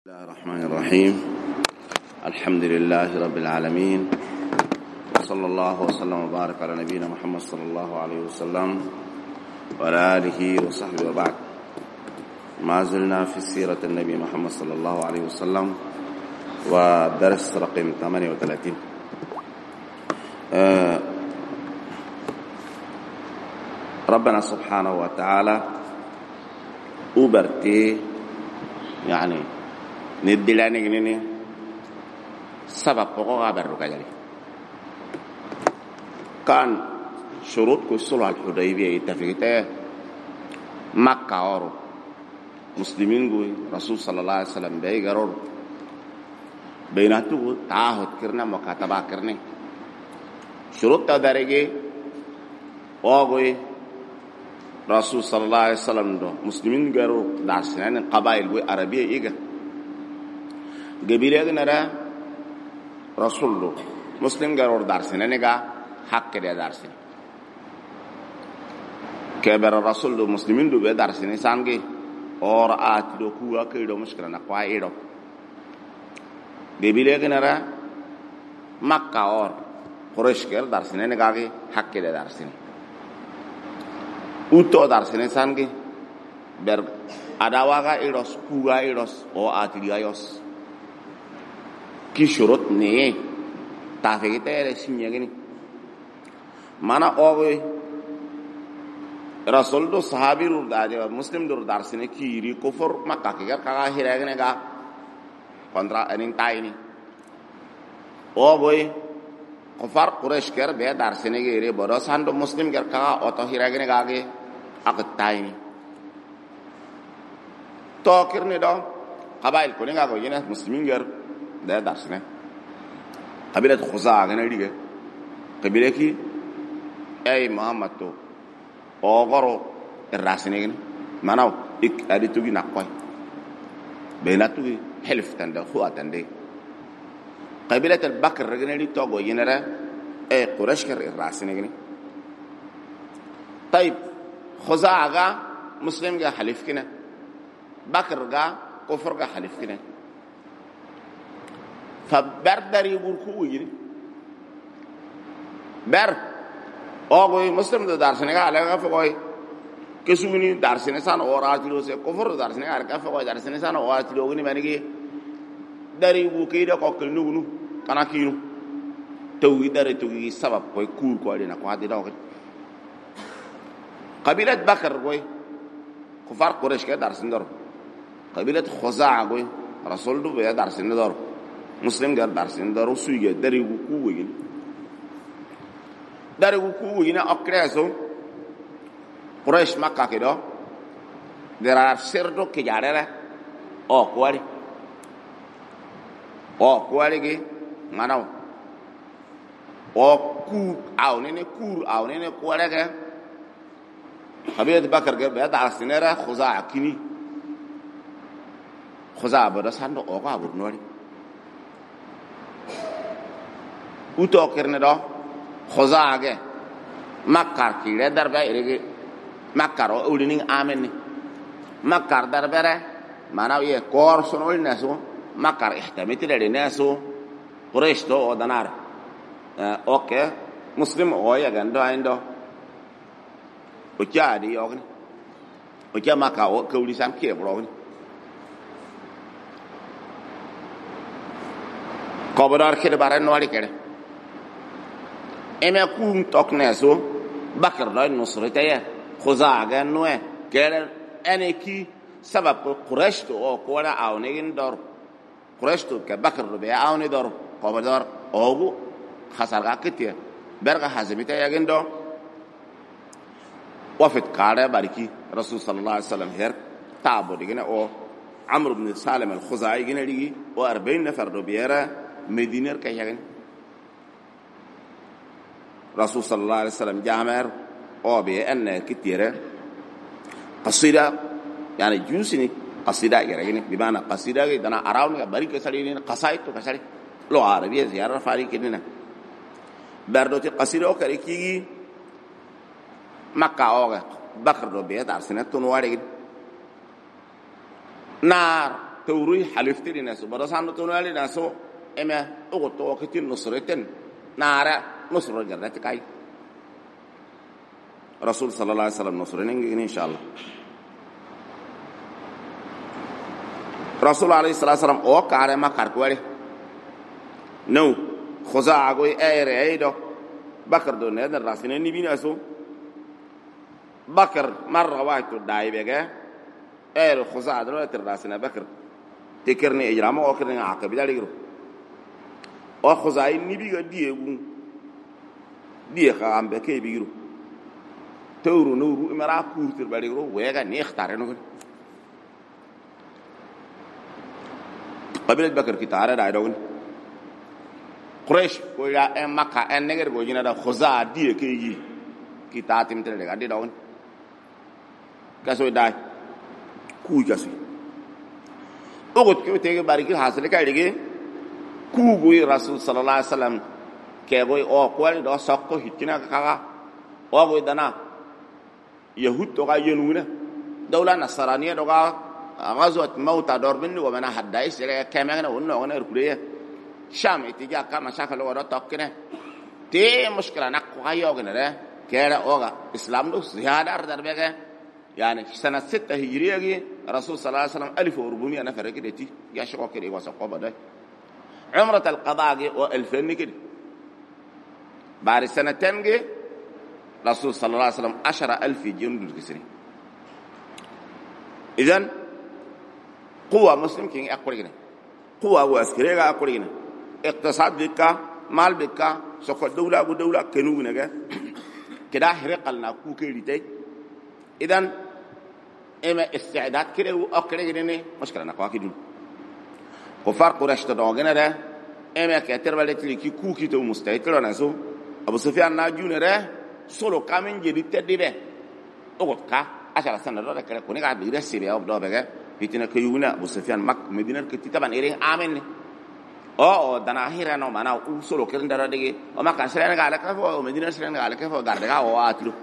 بسم الله الرحمن الرحيم. الحمد لله رب العالمين، صلى الله وسلم وبارك على نبينا محمد صلى الله عليه وسلم وعلى آله وصحبه وبعد. ما زلنا في سيرة النبي محمد صلى الله عليه وسلم ودرس رقم 38. ربنا سبحانه وتعالى أوبرتي يعني ندلاني جنيني سبب بقى بركة جري كان شروط كسول الحديبية اتفقته مكة أورو مسلمين قوي رسول صلى الله عليه وسلم بيجرور بيناتو تعهد كرنا مكاتبة كرني شروط تدرجي أوغوي رسول صلى الله عليه وسلم دو مسلمين جرور دارسنان قبائل قوي عربية إيجا قبيلة نرى رسول الله مسلم قرار دارسنا نجا حق كده دارسنا كبر الرسول الله مسلمين دو بدارسنا سانجي اور آتلو كوا كيدو مشكلة نقوى إيدو قبيلة نرى مكة اور قريش كير دارسنا نجا حق كده دارسنا أوتو دارسنا سانجي بر أداواغا إيدوس كوا إيدوس او آتلو إيدوس کی شروط نہیں تافیتے رسمیہ گنی مانا اوگوی رسول دو صحابی رو داجے مسلم دو دارسنے کیری کفر مکہ کی گر کاغا ہیرگنے گا کنترا انین تائنی اوگوی کفر قریش کر بے دارسنے گیری برسان دو مسلم گر کاغا اوتو ہیرگنے گا گے اقت تائنی تو کرنے دو قبائل کنے گا گو جنہ مسلمین گر ده درسنا قبيلة خزاعة جنا ديجا قبيلة كي أي محمد تو أغرو الراسنا جنا ما ناو إك أدي توجي نقوي بيناتوجي حلف تندى خوا تندى قبيلة البكر جنا دي توجو جنا را أي قريش كر الراسنا جنا طيب خزاعة جا مسلم جا حلف كنا بكر جا كفر جا حلف كنا فبردر يقول كوي بر أوغوي مسلم ده دارسنة على كفاي كسوني دارسنة سان أوراتلو سه كفر دارسنة على كفاي دارسنة سان أوراتلو غني مانيكي داري يقول كيدا كوكل نونو كنا كينو توي داري توي سبب كوي كور كوي لنا كوادي داوك قبيلة بكر كوي كفار قريش كده دارسنة دار قبيلة خزاعة كوي رسول دو بيا دارسنة دار مسلم قال دارسين دارو سوية داري وكوين داري وكوين أكرهسو قريش مكة كده درار سردو كجارة أو كي مانو أو كور أو نيني كواري كه خبيت بكر كه بيت دارسين را خزاع كيني خزاع بدرسان دو أوكا بدنوري اوتو کرنے دو خزا آگے مکار کیڑے در بے ارگی مکارو اولینگ آمنی مکار در بے رہے ماناو یہ کور سنولی نیسو مکار احتمیتی لڑی نیسو قریش تو او دنار اوکے مسلم اویا گندو آئندو اوچا دی اوگنی اوچا مکاو کولی سام کیے بڑوگنی قبرار کھر بارے نواری کڑے اما كون تقناسو بكر لا النصرتيه خزاعه نوه كان انكي سبب قريش تو كولا اونين دور قريش تو كبكر بي اوني دور قبدار اوغو خسرغا كتي برغا حزمته يغندو وفد قاره باركي رسول صلى الله عليه وسلم هر تابو دينا او عمرو بن سالم الخزاعي جنا دي و40 نفر دو بيرا مدينه كيغن رسول صلى الله عليه وسلم جامر أو بأن كتيرة قصيدة يعني جنسني قصيدة يعني بمعنى قصيدة دنا أراوني بريك سالين قصائد كسالي لو عربية زيارة فاري كننا بردوتي قصيدة أو كريكي مكة أو بكر دو بيت عرسنا تنواري نار توري حلفتي لناسو برسان تونالي ناسو إما أغطوا وقت نصرتين نارا نصر جرتك أي رسول صلى الله عليه وسلم نصرين إن شاء الله رسول عليه الصلاة والسلام أو كاره ما كاركوالي نو خزاعة قوي أيدو بكر دون هذا الراسين نبي ناسو بكر مرة واحد داي بيجا خزاعة دون هذا الراسين بكر تكرني إجرامه أو كرني عقب ده ليرو أو خزاعة نبي قديه ديه خام بكي بيرو تورو نورو إمرأة كورتر باليرو ويجا نيختارينه قبيلة بكر كتارة دايدون قريش كويا مكة النجار بوجينا دا خزاعة ديه كيجي كتاتي متر لقى دي داون كسوي داي كوي كسوي أقول كيو تيجي باريكي حاصل كايدي كوي رسول صلى الله عليه وسلم كيغوي أو كوالي دا ساقو هتنا كاكا أو كوي دنا يهود توغا ينونا دولة نصرانية توغا غزوة موتى دوربن ومنا حدايس كمان ونونا ركولية شام اتجاه كما شكل ورا تقنه تي مشكلة نقو غيوغنا ده كيرا أوغا إسلام دو زيادة أردر بيجا يعني سنة 6 هجرية رسول صلى الله عليه وسلم 1400 نفر كده تي يشقوا كده وسقوا بدأ عمرة القضاء و2000 كده بعد سنتين جه رسول صلى الله عليه وسلم 10,000 جند كسرين إذن قوة مسلم كين أقول كده قوة وعسكرية أقول كده اقتصاد بكا مال بكا سوق الدولة ودولة كنوع نجا كده هرقلنا كوكيريتي إذن إما استعداد كده وأكره كده نه مشكلة نقوى كده كفار قريش تدعونا ده إما كتير بالتالي كي كوكي تو مستعد كده ناسو أبو سفيان ناجون ده سولو كامين جديد تدريبه أقول كا عشان سنة ده كده كوني قاعد بيرسي بيا وبدأ بقى بيتنا كيونا أبو سفيان مك مدينة كتير طبعا إيرين آمن أو دنا هيرا نو مانا وسولو كده ده دقيقة وما كان سرنا قال كيف هو مدينة سرنا قال كيف هو قاعد هو أتلو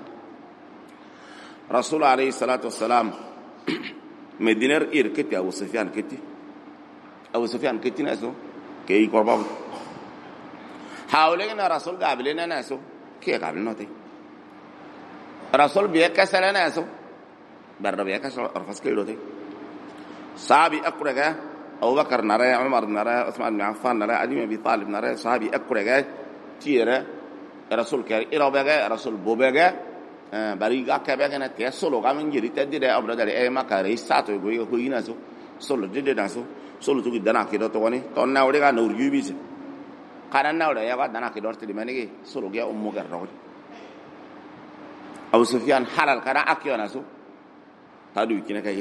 رسول عليه الصلاة والسلام مدينة إيركتي أبو سفيان كتي أبو سفيان كتي ناسو كي قربان حاولنا رسول قابلنا ناسو كي قابلنا تي رسول بيكسر ناسو برضه بيكسر أرفس كيلو تي صحابي أقرأ أبو بكر نرى عمر نرى عثمان بن عفان نرى علي بن أبي طالب نرى صحابي أقرأ تيرة رسول كاري إرابة رسول بوبة bariga kebe na te solo ga min jiri te dire abra dare e makare sato go yo hina so solo dide na so solo tu dana ke do to woni ton na wori ga no yubi se kana na wori ya ga dana ke do te mane ge solo ga ummu gar ro Abu Sufyan halal kana akyo na so tadu kine kay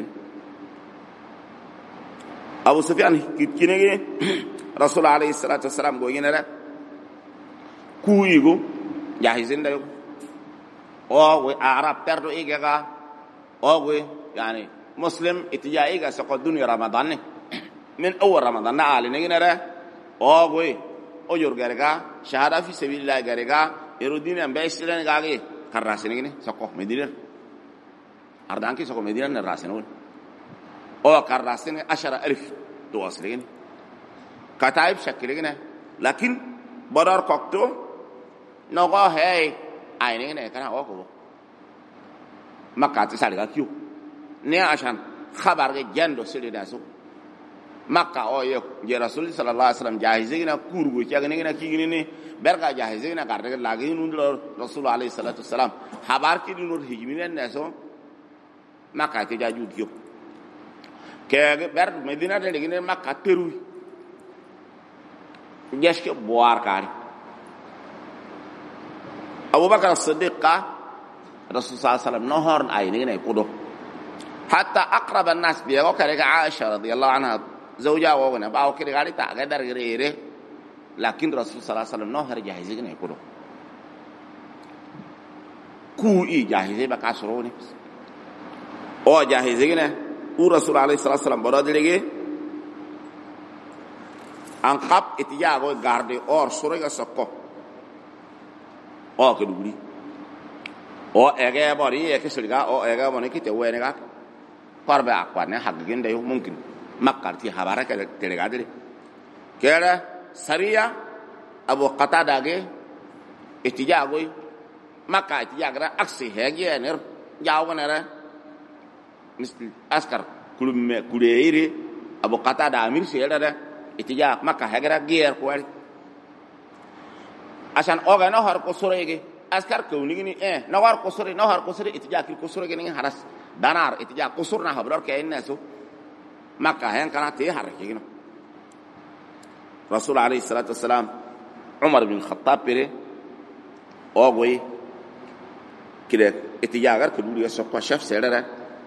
Abu Sufyan kine ge Rasul alayhi salatu wassalam go yina ra ku yigo jahizin da yo أو عرب تردو إيجا أو يعني مسلم اتجاهيجا سقط دنيا رمضان من أول رمضان نعلن نجنرة أو أجر جرجا شهادة في سبيل الله جرجا يردين أم بيسلين جاكي كراسين جني سقط مدينة أردانكي سقط مدينة الراسين أو كراسين 10,000 توصلين كتايب شكل جني لكن بدر كوكتو نقاه هاي أين هنا كنا أوكو ما كات سالك كيو نيا عشان خبر جندو سيد ناسو ما كأو يا رسول صلى الله عليه وسلم جاهزين كورو كيا كنا كيجيني بركة جاهزين كارتك لاجين نور رسول عليه الصلاة والسلام خبر كي نور هجمين ناسو ما كات جاجو كيو كيا بر مدينة لكن ما كاترو جاش كبوار كاري أبو بكر الصديق رسول صلى الله عليه وسلم نهار عينين يقوله حتى أقرب الناس بيقول كريك عائشة رضي الله عنها زوجها وغنى باو كريك علي تأقدر غيره لكن رسول صلى الله عليه وسلم نهار جاهزين يقوله كوي جاهزين بكاسروني أو جاهزين ورسول عليه الصلاة والسلام براد لغي أنقب اتجاه غاردي اور سوريغا سقو أو كدولي أو أجا باري أكسرقا أو أجا بانه كي تقوى نجاك قرب أقوى نه حقين ده ممكن makarti habara ka telegadre kera sariya abu qatada ge itijago makka itijagra aksi hege ner jawganara misli askar kulume kureire abu qatada amir seyada itija makka hegra gier kwari asan oga no har ko sorege askar ko nigini no har ko sore itija ki ko sorege ni haras danar itija ko surna habrar ke innasu makka hen kana te har kigino rasul alayhi salatu wassalam umar bin khattab pere ogoy kire itija gar ko duri so ko chef sedara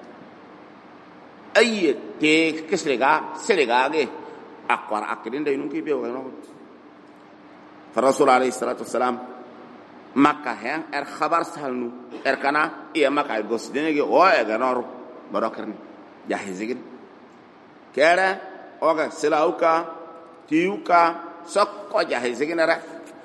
ay te kesrega selega ge akwar akrin de nunki be no فالرسول عليه الصلاة والسلام مكة هن خبر سالنو كنا إيه مكة يبص دينه أو إغنار براكرني جاهزين كذا أوكا سلاوكا تيوكا سكوا جاهزين نرى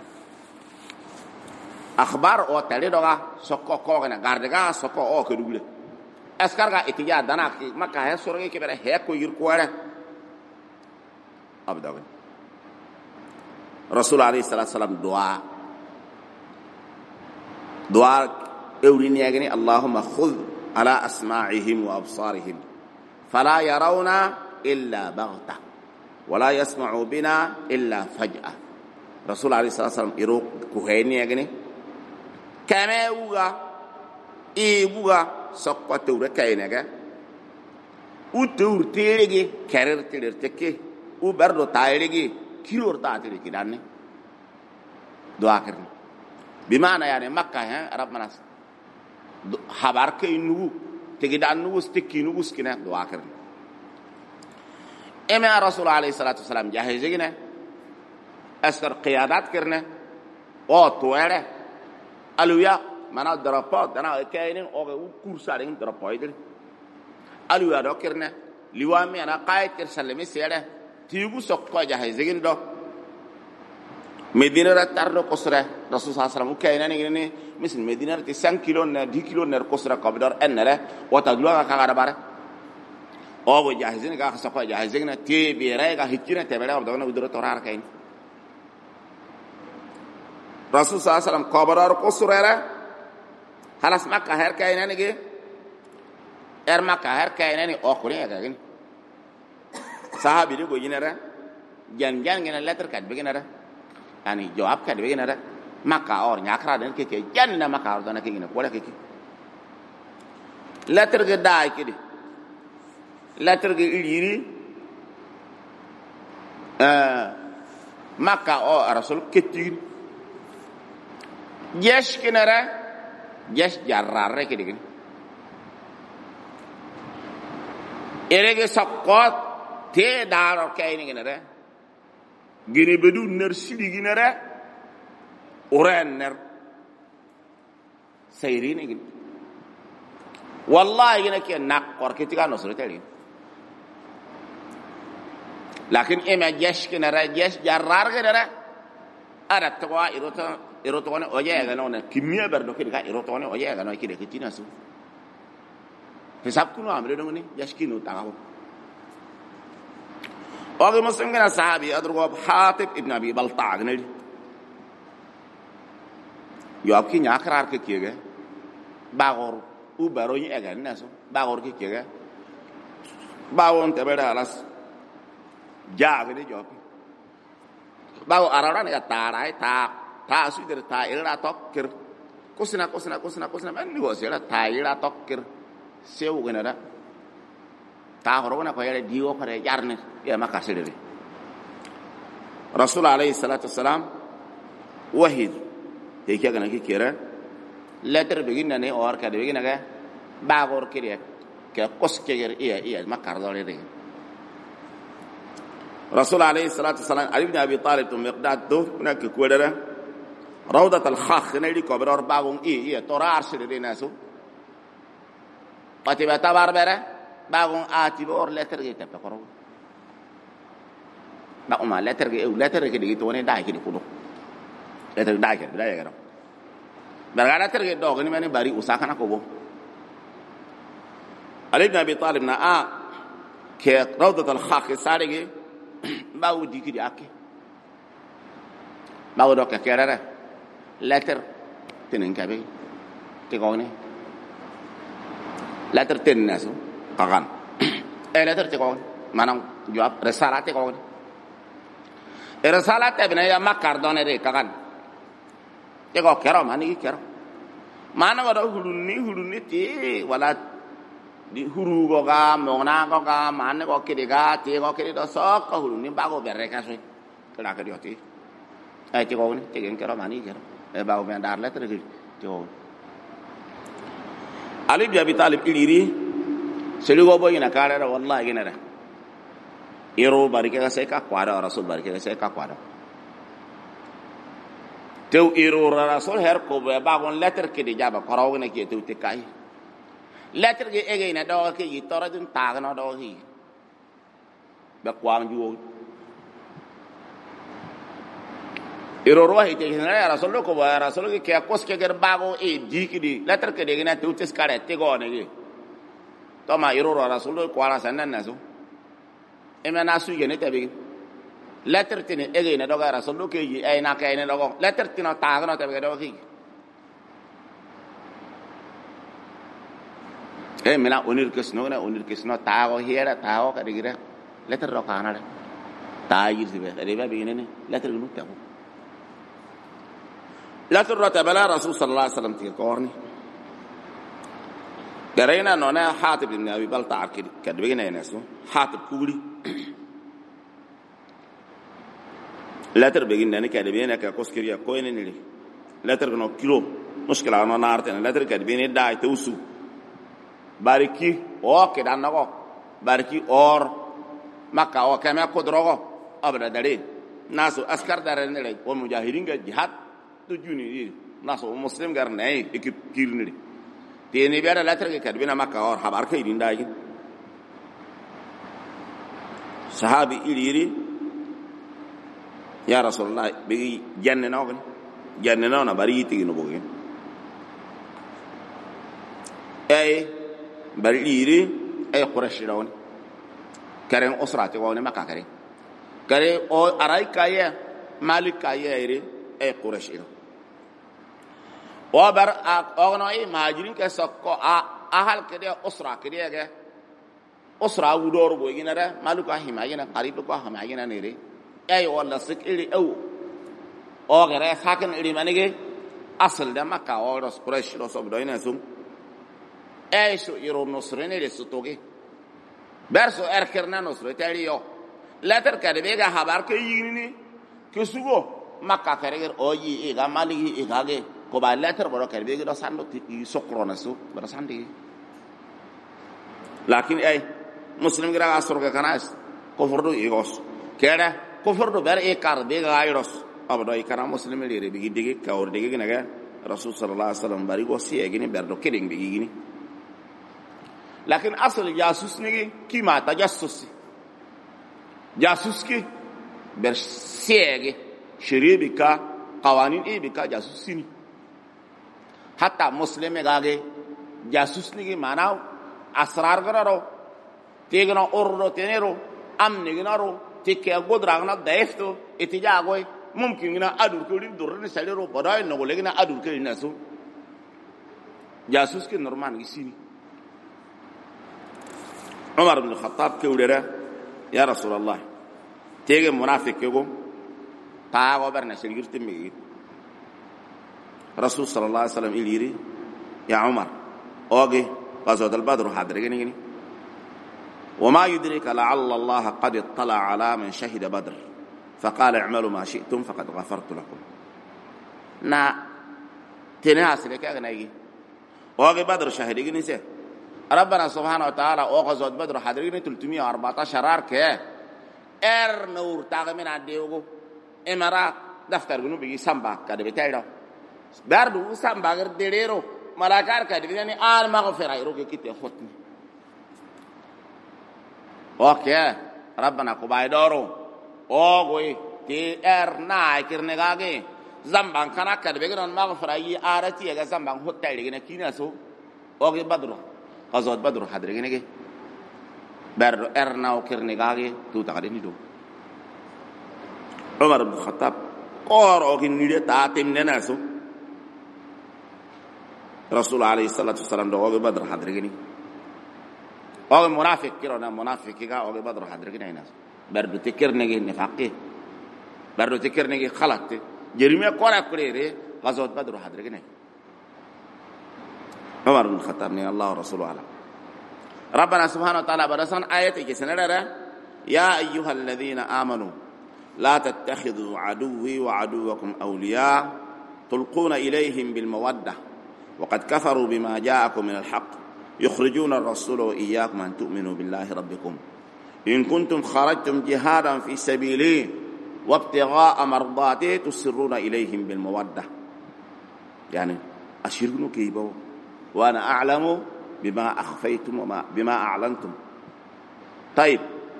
أخبار أو تليدوغا سكوا كوغنا غاردغا سكوا أو كدوله أسكارغا إتجاه دانا مكة هن سورغي كبره هيكو يركواره أبداً رسول عليه الصلاة والسلام دعاء أولين يغني اللهم خذ على أسماعهم وأبصارهم فلا يرون إلا بغتة ولا يسمعوا بنا إلا فجأة رسول عليه الصلاة والسلام إروق كهين يغني كما يوغا إيبوغا سقوة تورا كاينغا وتور تيريغي كارير تيرير تكي وبردو تايريغي كيلور تاعتي كداني دعاء كرني بمعنى يعني مكة ها ربنا خبر كينو تجدان نوس تكينو بس كنا دعاء كرني إما رسول عليه الصلاة والسلام جاهزين أسر قيادات كرنا أو تويره ألويا منا دربات أنا كاينين أو كورسارين دربايدل ألويا ده كرنا لوامي أنا قايد كرسلمي سيره تيجو سقوا جاهزين ده مدينة تارلو كسرة رسول صلى الله عليه وسلم كأننا نيجي مثل مدينة 5 كيلو 10 كيلو نر كسرة قبضار أننا وتدلوا كعارة بارة أو جاهزين كا سقوا جاهزين تي بيراي كا هيكينا تبلا بدونا بدورة تورار كاين رسول صلى الله عليه وسلم قبضار كسرة خلاص ما كهر كأننا نيجي ما كهر كأننا أخرين كاين sahabi ni go yinara jan ngena letter kad beginara ani jawab kad beginara maka or nyakra den ke jan na maka or dana ke ngina wala ke letter ge dai kidi letter ge iliri maka o rasul ketin yesh kinara yesh jarrare kidi erege sakot te daro kayni genere gene bedu ner sidi genere oren ner sayrini gene wallahi gene ke nak or ke tiga no sore tali lakin ema jesh genere jesh jarrar genere ara twa iroto ne oje ga no ne kimia berdo ke ga iroto ne oje ga no ke de kitina su hisab kuno amre do ne jesh kinu tagawo أغي مسلم كنا صحابي أدروا حاتب ابن أبي بلطاع نل يابكي ناكرار كيجا باغور وباروي أجا الناس باغور كيجا باون تبرد على جاء كده جابي باو أراران يا تاراي تا سويدر تا إلى توكر كوسنا من نقول تا إلى توكر سيو كنا ta horona ko yare diwo pare jarne ya makasirere rasul alayhi salatu wassalam wahid yake gana ki kira letter beginna ne or ka de beginna ga ba gor kire ke koske ger iya makar dole de rasul alayhi salatu wassalam ali ibn abi talib to miqdad do nak ko dara rawdat al khakh ne di ko ber ba gon iya torar sirere nasu patiba tabar bere bagon ati bor letter ge tepe koro ba uma letter ge de to ne dai ki ko do letter dai ke dai ga berga letter ge do ni mani bari usaka na ko bo ali ibn abi talib na ke rawdatul khaq sarege bawu dikidi akke bawu do ke kerere letter tenen kabe te gone letter ten nasu kagan letter te gone manam jawab risala te gone risala te bena ya makar donere kagan te go kero mani kero mana wada hulunni ti wala di huru go ga mona go ga man go kiri ga ti go kiri do sok ko hulunni ba go berre ka sui kala ka dioti ai ti go ni ti gen kero mani kero e ba go ben dar letter ki ti go Ali bi Abi Talib iliri seli go boy na kare ra wallahi gene ra iro barike ga sai ka kwara rasul barike ga sai ka kwara tew iro rasul her ko ba gon letter ki di jaba karaw ne ki tew te kai letter ge ege na do ke yi tora dun ta no do hi ba kwang ju iro ro hi te na rasul ko ba rasul ke kos ke ger ba go e di ki di letter ke de na tew tes kare te go ne ge to ma iro rasul ko ala sanan na so e ma na su ge ne te be letter tini ege na do ga rasul ke yi ay na ke ne do letter tino ta no te be do hi e mena onir kesno ta go hiera ta go ka digira letter ro kana le ta yir sibe de ba be ne letter nu ta letter ro ta bala rasul sallallahu alaihi wasallam ti korni darena nona hatib ibn abi balta ka de be ne so hatib kuguri letter be ne ka de be ne ka koskiriya ko ne ni letter no kilo muskila no narte letter ka de be ne dai te usu bariki o ke dan nago bariki or makka o kama ko drogo abada dare nasu askar dare ne le o mujahidin ga jihad to juni nasu muslim gar ne ekip kirni te ne bera letter ke kadbina makka or habar ke idin dai sahabi iliri ya rasulullah bi janne no na bari tigi no bogen ay bari iri ay quraish rawon karen usrati woni makka kare o arai kaye malik kaye ire ay quraish ira o bar ogno ay majirin ke sokko ahal kede usra kede ge usra wudor bo ginara maluka himayina qarib ko himayina nere ay wala sikiri o gare sakin iri manige asal da makka o ros quraish ros obdoina sum ay so iro nosrene le sotoge berso erkerna nosre tariyo letter kade bega habar ke yini ke sugo makka kareger oyi e ga mali e gage ko ba letter boro kade bega do sando ti sokrona so boro sandi lakin ay muslim gira asroga kanas ko fordo egos kera ko fordo ber e kar bega ayros abdo e kana muslim le bigi dige ka or dige naga rasul sallallahu alaihi wasallam bari go si e gini berdo keding bigi gini lakin asal jasus ni ki ma tajassus jasus ki ber siege shiribi ka qawanin e bi ka jasus ni hatta muslime gage jasus ni mana asrar gararo tegno orro tenero amni gnaro tikke godragna daifto itijago mumkin gina adur ko rin durne salero boday no legina adur ko nasu jasus ki normal gisini عمر بن الخطاب كوريرا يا رسول الله تيجي منافق يقول تعالوا برنا سلجرت مي رسول صلى الله عليه وسلم إليري يا عمر أوجي غزوة البدر حاضرين وما يدرك لعل الله قد اطلع على من شهد بدر فقال اعملوا ما شئتم فقد غفرت لكم نا تناس لك أغنى أوجي بدر شهدين نسي ربنا سبحانه وتعالى غزوة بدر حاضرين 314 راركه نور تاغمن عديوغو امارات دفتر غنو بيجي سامبا كده بتايرو باردو سامبا غير ديريرو ملاكار كده يعني مغفرة يروك كده ختم اوكي ربنا كوباي دورو اوغوي تي ناي كيرنغاغي زامبان كانا كده بيجي مغفرة يي ارتي يا زامبان هوتاي لغنا كيناسو اوغي بدر غزوة بدر حاضرين berdo erna o kirne gage tu ta de ni do Umar ibn Khattab qoro kin ni de ta tem nena so Rasul alayhi salatu wasalam do o Badr hadrigini o munafiq kirona munafiq ga o Badr hadrigini ina berdo te kirne ge nifaqi berdo te kirne ge khalat jerime qora kurere غزوة بدر حضرتنا عمر بن الخطاب من الله ورسوله على ربنا سبحانه وتعالى برسان آية كسنرة يا أيها الذين آمنوا لا تتخذوا عدوي وعدوكم أولياء تلقون إليهم بالمودة وقد كفروا بما جاءكم من الحق يخرجون الرسول وإياكم أن تؤمنوا بالله ربكم إن كنتم خرجتم جهادا في سبيلي وابتغاء مرضاتي تسرون إليهم بالمودة يعني أشيركم كيبو وأنا أعلم بما أخفيتم بما أعلنتم طيب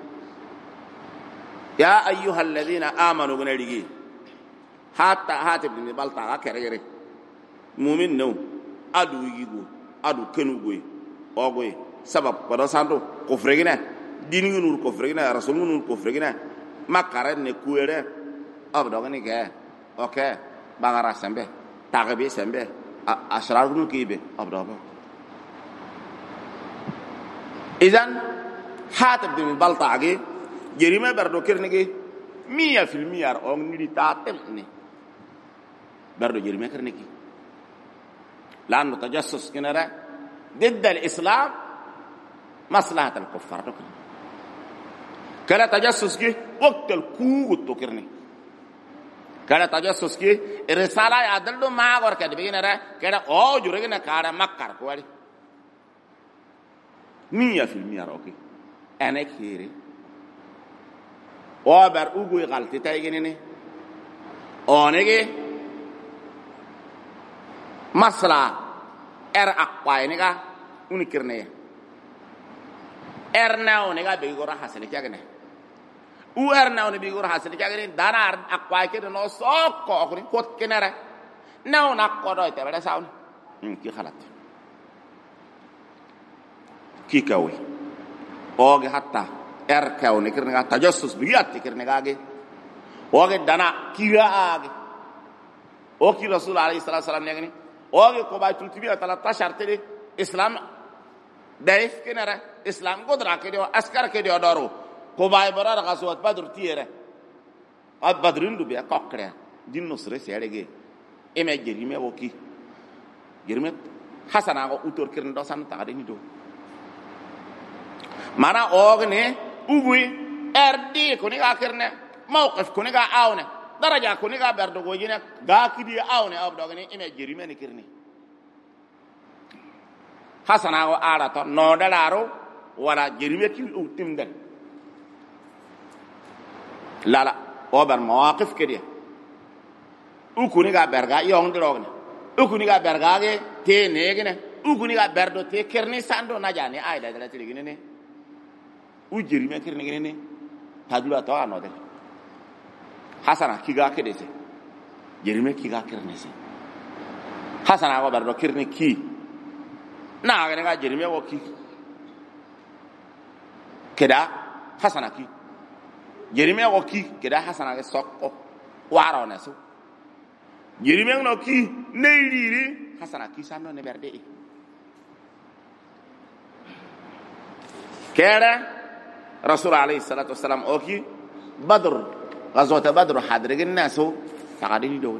يا أيها الذين آمنوا من الرجال حتى هاتب من بالطاقة كريري مؤمن نو أدو يجو أدو كنوغوي أوغوي سبب برسانتو كفرنا ديني نور كفرنا رسول نور كفرنا ما كارن نكويره أبدأني كه أوكي بعارا سامبه تاغبي سامبه أشرار كنو كيبه أبدأ إذن حاتب دم بالطاقة جريمة بردو كرنيكي 100% أغني تاتمني بردو جريمة كرنيكي لأنه تجسس كنرا ضد الإسلام مصلحة الكفار كلا تجسس كي وقت الكوغ تكرني كلا تجسس كي الرسالة يعدلو ما غور كده بيجينا كده أو جورجنا كارا مكر كوالي 100% أوكي أنا كيري أو بر أوغوي غلطي تايجيني أو نيجي مسلا أقوى نيجا ونكرنيه ناو نيجا بيجورا حسن كياغني ناو بيجورا حسن كياغني دانا أقوى كده نو سوكو أخرين كوت كنارا ناو نقدر تبرد ساون كي خلات كي كوي أوجي حتى كاو نكرنيجا تجسس بيات نكرنيجا أجي أوجي دانا كيراغي أوكي رسول عليه الصلاة والسلام نيجني أوجي كوباي تلتبيه 13 تري إسلام دايف كنارا إسلام قدرة كده أسكار كده دارو كوباي برا غزوة بدر تيره أب بدرين دو بيا كوكرة دين نصرة سيارة إما جريمة وكي جريمة حسنا أو أوتور كرن داسان تعرفني دو مانا أوغني أوبوي أردي كوني كرنة موقف كوني كأونه درجة كوني كبردو كوجينا غاكيدي أونه أب دوغني إما جريمة نكرني حسنا أو آلاتو نودلارو ولا جريمة كيل أوتيمدن لا أوبر مواقف كده أكوني كبرجا يوم دروغنا أكوني كبرجا تي نيجنا أكوني كبردو تي كرني ساندو نجاني أيدا دلنا تيجيني وجريمة كرني كرني تدلوا توا نودل حسنا كيغا كده سي جريمة كيغا كرني سي حسنا أو بردو كرني كي نا كنا جريمة وكي كده حسنا كي جريمة وكي كده حسنا كسوق وارو نسو جريمة نوكي نيلي حسنا كي سانو نبردي كده رسول عليه الصلاة والسلام أوكي بدر غزوة بدر حضرق الناس تقديني دول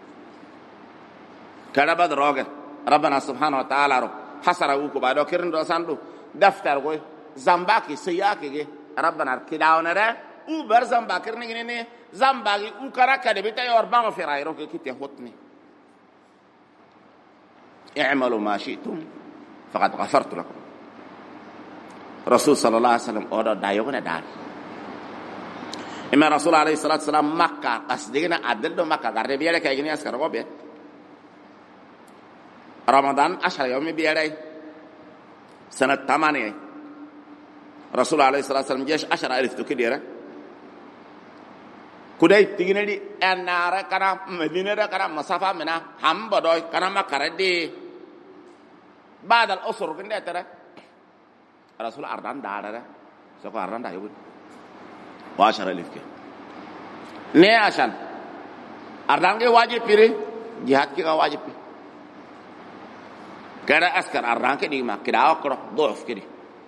كده بدر راجل ربنا سبحانه وتعالى رو حسر أوكو بعدو كرن رساندو دفتر كوي زنباكي سياكي ربنا كداونا ده او بر زنباكر نگنيني زنباكي او كرا كده بيتا يوربان فرايرو كي تهوتني اعملوا ما شئتم فقد غفرت لكم رسول صلى الله عليه وسلم اودا دايوغنا دار اما رسول عليه الصلاه والسلام مكه قصدنا عدل مكه غربيه لك يجني اسكر وبه رمضان 10 يوم بيراي سنه 8 رسول عليه الصلاه والسلام جيش 10000 تكديره كوداي تيغنالي انار كنا مدينه كنا مسافه منا هم بدوي كنا مكردي بعد الاسر كنده ترى رسول اردان دار so ko aranda yogo wa 10000 ke ne ashan ardange wajib pire jihad ki ka wajib kada askar arranke di ma kida okro dof kidi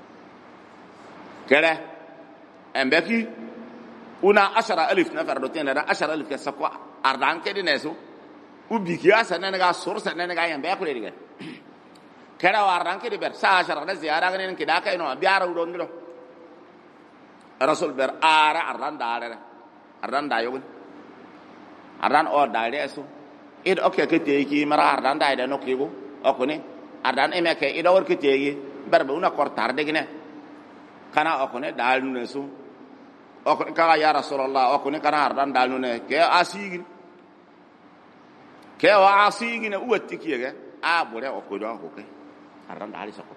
kada embeki una 10000 nafar do tena da 10000 ke sakwa ardanke di nesu ubikiya sanana ga sursa sanana ga yambe ko diga kada warranke di ber sa 10 da ziyara ganin kida kai no biara udo ngilo rasul ber ara aranda yogun aran o daire su id okke ke teeki mara ardan daide no kigo okone ardan emeke id or ke teegi berbe una kortar de gine kana okone dal nu su okone ka ya rasulullah okone kana ardan dal nu ne ke asigin ke wa asigin uwatti kiyege a bore okodo okoke ardan dal sako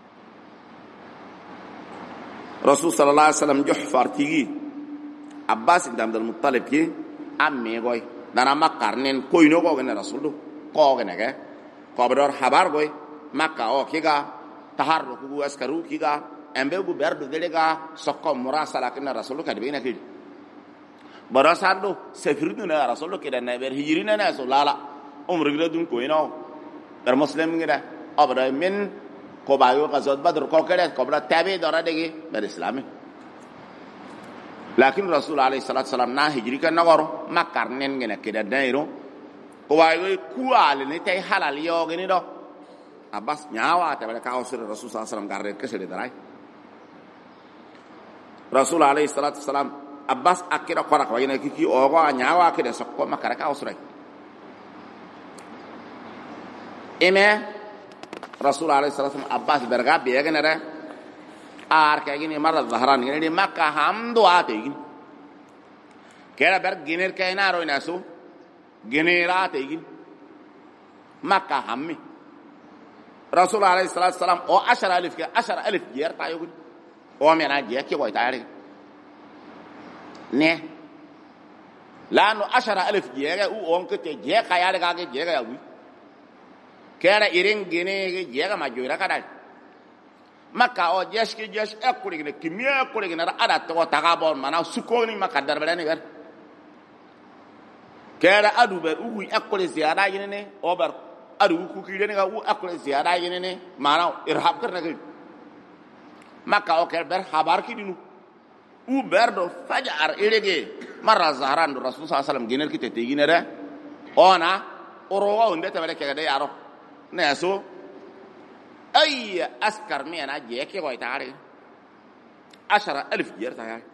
rasul sallallahu alaihi wasallam juhfar tigi abbas ibn abdul muttalib ki amme goy dana makarnen koyno ko gene rasulu ko gene ke ko bedor habar goy makka o kiga taharruku gu askaru kiga embe gu berdo delega sokko murasala kana rasulu kadi bina kidi barasando sefirdu na rasulu kida na ber hijrina na so lala umru gida dun koyno ber muslim ngida abada min ko bayo gazot badr ko kale ko bra tabi dora degi ber islami lakin rasul alayhi salatu wasalam na hijri kan nagoro makarnen ngene kida dairo ko wayo kual ni tay halal yo gini do abbas nyawa ta bala ka rasul sallallahu alaihi wasallam garre kesede daray rasul alayhi salatu wasalam abbas akira qora ko yene kiki o go nyawa kede sokko makara ka usray eme rasul alayhi salatu wasalam abbas berga be gene re ar ka gini marra zahran gini makka hamdu ate gini kera ber giner kayna ro inasu generate gini makka hammi rasul alayhi salatu wasalam o 10000 ke 10000 yer ta yogun o mena je ke boy tare ne lanu 10000 yer u on ke je ka ya ga ke je ga wi kera irin gene je ga ma joira kadal makka o jesh ki jesh ekuri ne kimia ekuri ne ada to tagabon mana sukoni makka darbale ne gar kera adu ber u ekuri ziyada yene ne o ber adu ku ki ne ga u ekuri ziyada yene ne mana irhab karna ga makka o ker ber habar ki dinu u ber do fajar irege marra zahran rasul sallallahu alaihi wasallam giner ki te ginere ona oro o ndete wala ke ga de yaro ne so أي أسكر مين أجيك يقول تعالى 10000 جير تعالى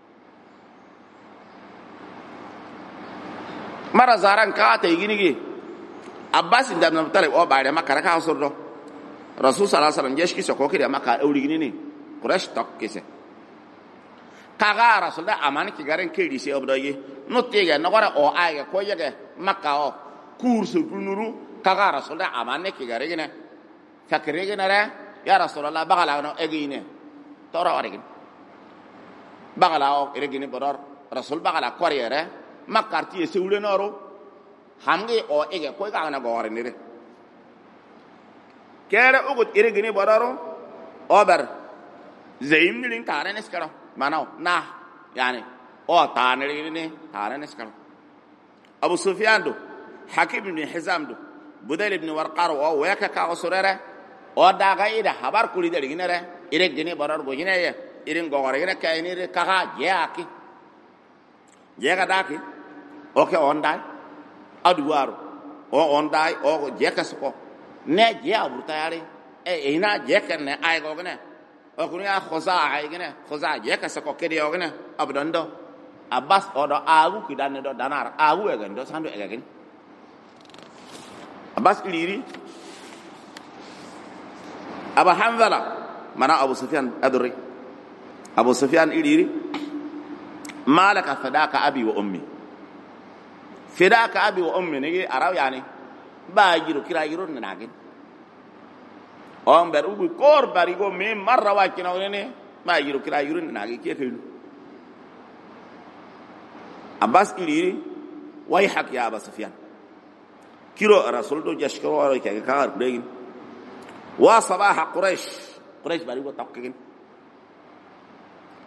مرة زاران كاته يجيني Abbas inda na mutale o baare makara ka sordo Rasul sallallahu alaihi wasallam jesh ki soko kire makka awli gini ni Quraysh tok kise kaga Rasul da aman ki garen ke dise obdoye no tege no gara o age ko yege makka o course bunuru kaga Rasul da aman ki gare gine fakire gine ra ya Rasulullah bagala no egine tora warigin bagala o egine bodor Rasul bagala koriyere makka ti sewle noro hamge o ege ko ga na gore nire kere ugut ire gini bodaro ober zeim nilin tare neskaro manao na yani o tanere ni tare neskaro Abu Sufyan do Hakim ibn Hizam do Budayl ibn Warqar o weka ka osurere o daga ida habar kuli de ginere ire gini bodaro go gineye ire gore gine kayni ka ga jeaki jega daki oke ondai aduwaro o ondai o jekasko ne je abutayare e ina jekane ay gogne o kunya khoza ay gene khoza jekasko kedi yogne abdondo Abbas odo agu kidane do danar agu e gando sando e gani Abbas liri Aba Hanzala mana Abu Sufyan adri Abu Sufyan liri malaka fadaka abi wa ummi fidaka abi wa ummi ne araw yani ba jiru kira jiru nagin on ber ubu kor bari go me marra wa kina ne ma jiru kira jiru nagi ke kelu Abbas iliri way hak ya Abu Sufyan kiro rasul do jashkaro wa ke ka begin wa sabah quraish bari go takkin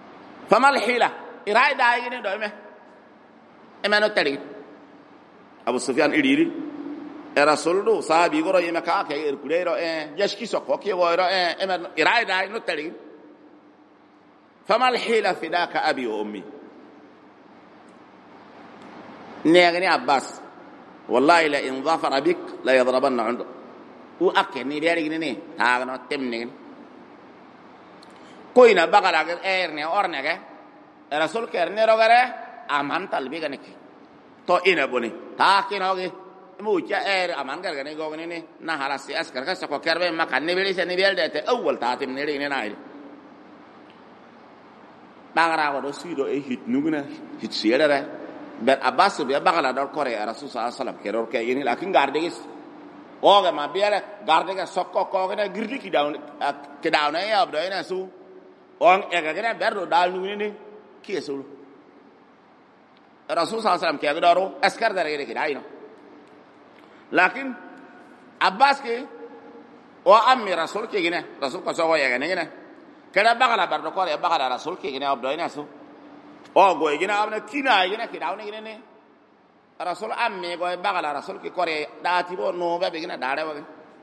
famal hila irai da yini do me emano tari Abu Sufyan iriri e rasuldu sahabi goro yema ka ke irkulero yashki sokko ke goro emano irai da no tari famal hila fidaka abi wa ummi نيغني عباس والله لا ان ظفر بك لا يضربن عنده واكني بيرغني تاغنو تمنين كوينا بغلا ايرني اورنغه رسول كيرني روغره امان طلبي غنك تو اين بوني تاكينوغي موجا اير امان غرغني غوغني نا حراسي اسكر كسكو كيربي مكان نبيلي سني بيلدته اول تاتم نيري نايل بغرا ودو سيدو اي هيت نوغنا هيت سيرره ber abbas be bagala dor kore rasul sallallahu alaihi wasallam keror ke ini lakin gardegis oga ma biara gardega sokko ko gena girdi ki dawn ya abdo ina su on ega gena berdo dal nu ni ki esul rasul sallallahu alaihi wasallam ke doro askar dare ki dai no lakin abbas ke o ammi rasul ke gena rasul ko so ya gena kada bagala berdo kore bagala rasul ke gena abdo ina su o go igina amna kina igina ki dawne igina ne rasul amme go bagala rasul ki kore dati bo no be igina dare wa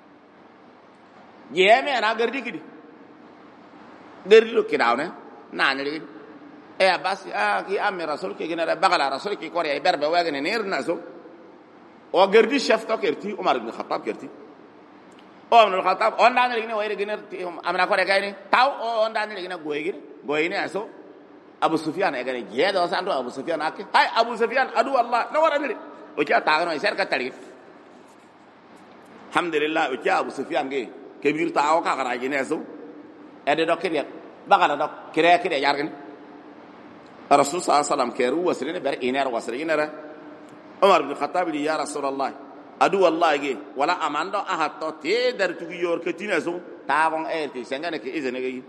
yeme na gardi ki gardi lo ki dawne na ne e abbas ki amme rasul ki igina bagala rasul ki kore berbe wa igina ne na so o gardi chef to kerti umar ibn khattab kerti o ibn khattab on dan igina wa igina amna kore kayni taw on dan igina go igina so Abu Sufyan egane jeedo santo Abu Sufyan akke hay Abu Sufyan adu Allah no wara ni o kia taagno ser ka tari alhamdulillah o kia Abu Sufyan ge kebir taaw ka gara gine so ede do kiriya bagala do kire yargen Rasul sallallahu alaihi wasallam keru wasrine ber iner wasrine ra Umar ibn Khattab li ya Rasulullah adu Allah ge wala amando ahatto te dar tugi yor ketina so taawon ti sengane ke izene ge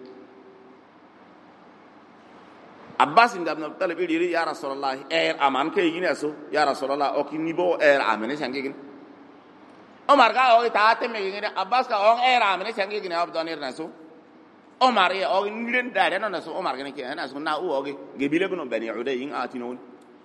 Abbas ibn Abdul Muttalib iri ya Rasulullah aman ke yine so ya Rasulullah o ki nibo amene sangi gin Omar ga o taate me gin Abbas ka on amene sangi gin abdonir na so Omar ya o nilen dare no na so Omar gin ke na so na o ge gebile buno bani uday yin atino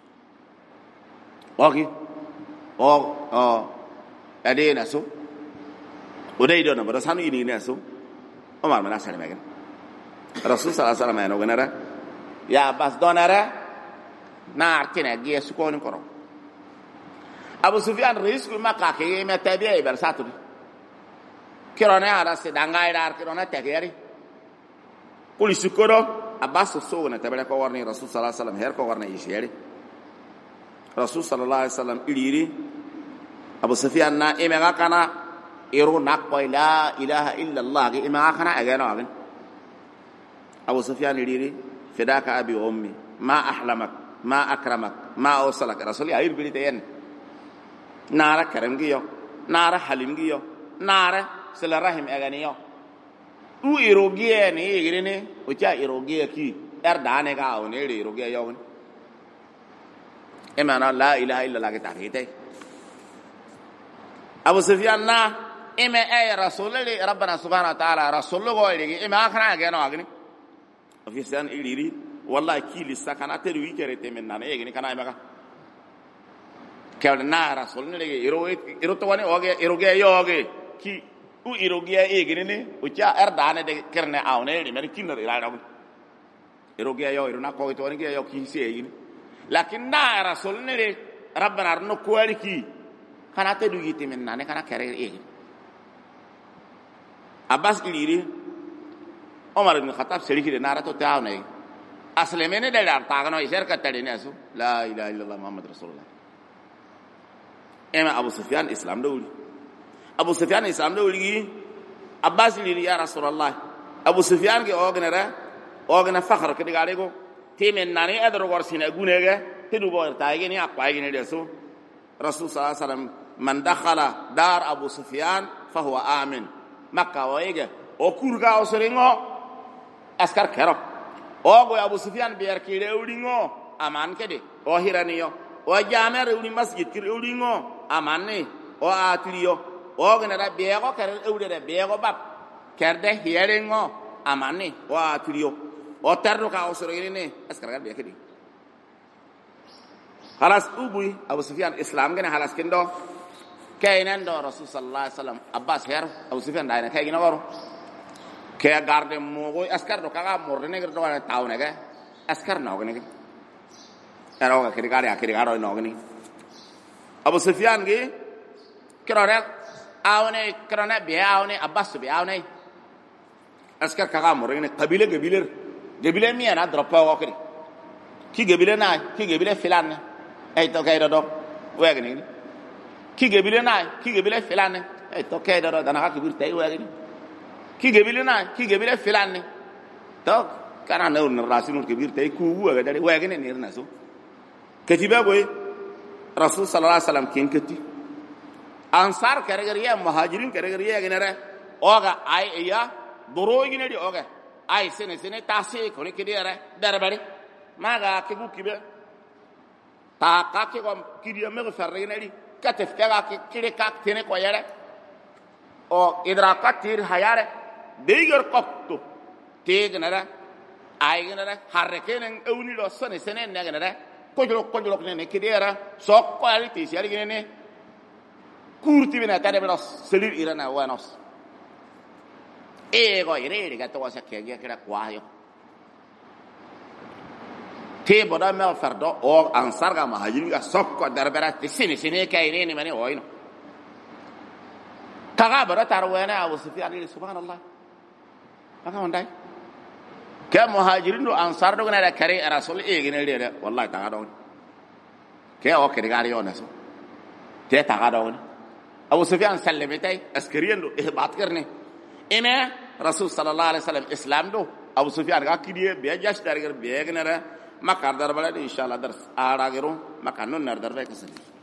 ogi o ade na so uday do na bara sanu ini na so Omar mana sale me gin Rasul sallallahu alaihi wasallam no ganara ya bas donara na artina gi su ko ni koro Abu Sufyan risku makka ke me tabi'i ber satu kirone ara se dangai dar kirone tegeri kuli sukoro Abbas so na tabale ko warni Rasul sallallahu alaihi wasallam her ko warna yisheri Rasul sallallahu alaihi wasallam iliri Abu Sufyan na imega kana iru nakko la ilaha illa Allah gi imega kana ageno agen Abu Sufyan iliri فداك أبي وأمي ما أحلمك ما أكرمك ما أوصلك رسولي أير بليتين نارا كرمجيو نارا حلمجيو نارا سل رحم أغنيو و إيروجيه ني يغريني وجا إيروجيه كي أردانه كاو ني إيروجيه يوم إما لا إله إلا الله كتاريته أبو سفيان نا إما أي رسول الله ربنا سبحانه وتعالى رسول الله قولي إما أخنا أغنو أغني في سان إليري والله كيل سكانة تروي كريتة من نانا إيه كنا إمكا كأن نارا سولنا ليه إيرو تواني أوجي إيروجي يوجي كي و إيروجي إيه كنني وجا أردانة ده كرنا أونه إيه ماني كينر إيرانه إيروجي يو إيرونا كوي تواني كي يو كي سيه لكن نارا سولنا ليه ربنا رنو كواري كي كنا تروي كريتة من نانا كنا كريه إيه Abbas إليري Omar ibn Khattab seriki de nara to taawne aslemene de dar taagno iser ka tadine asu la ilaha illallah muhammad rasulullah ema Abu Sufyan islam dawli Abu Sufyan islam dawli Abbas li ya rasulullah Abu Sufyan ge ogna fakhar ke digale go timen nani adro gor sina gunege tidu bo taage ni akwa ge ne de so rasul sallallahu alaihi wasallam man dakhala dar Abu Sufyan fa huwa amin makka waige o kurga o serengo askar kero o go Abu Sufyan biar kire ulingo aman kede o hiraniyo o jamere uli masjid kire ulingo amanne o atliyo o gna da biego kere eude de biego bab kerde hirengo amanne o atliyo o tardo ka usro ne askar gal be kedi halas ubui Abu Sufyan islam gane halas kendo kaynan do rasul sallallahu alaihi wasallam abbas her Abu Sufyan dayna kay gina waro ke garde mo go askar do kaga morde ne do wala tawne ga askar no gane ero ga kedi gari akedi garo no gane Abu Sufyan gi kirore awne krana be awne abbas be awne askar kaga morde ne gebile mi ana dropa wo kedi ki gebile filan ay to kay do wegni ki gebile filan ay to kay do dana ka kibir tay wegni ki gebile filan to kana no rasulun kibir tay ku wega dali wegni ni na so ketiba boy rasul sallallahu alaihi wasallam kin keti ansar karegariya muhajirin karegariya ginere oga ay ya doro ginedi oga ay sene tasi ko ni kidere darbari maga kibu kibe ta ka ke ko kidiya me ferre ginedi katef taga ke kire ka tene ko yere o idrakatir hayare deiger qattu tegnara ay ginara harrekenen ewni do sene ne ginara ko jolo ne kidera sok quality si ari ginene kurti bina tade bela selir irana wanos ego ire ga to wasa ke ga kira kwayo te boda me fardo o ansar ga mahajiri ga sokko darbara te sene kay ne mani oyno taga bara tarwana Abu Sufyan subhanallah aka mondai ke muhajirin do ansar do na kare rasul e gene re wallahi taga do ke o ke gari ona so te taga do Abu Sufyan sallamtai askariyan do ihbat karne ina rasul sallallahu alaihi wasallam islam do Abu Sufyan ga kidiye be jash dar gar be gene re makar dar bala inshallah dar ara gero makanon nar dar re kasali